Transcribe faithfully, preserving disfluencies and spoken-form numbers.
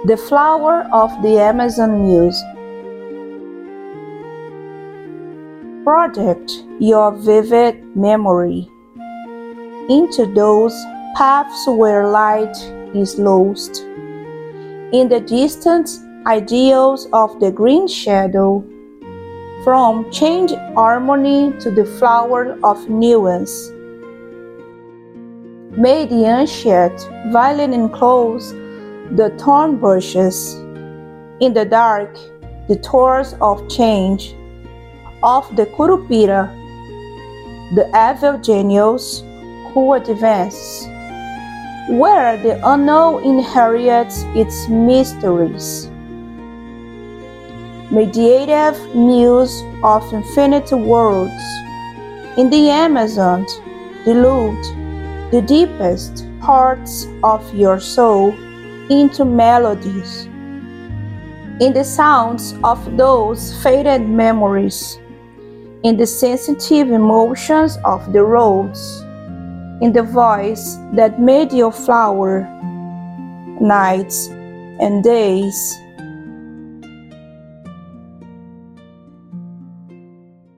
The flower of the Amazon Muse. Project your vivid memory into those paths where light is lost. In the distant ideals of the green shadow, from change harmony to the flower of nuance. May the ancient violin enclose the thorn bushes. In the dark, the thorns of change of the Curupira, the evil genius who advance, where the unknown inherits its mysteries. Mediative muse of infinite worlds, in the Amazon, dilute the deepest parts of your soul into melodies, in the sounds of those faded memories, in the sensitive emotions of the roads, in the voice that made your flower, nights and days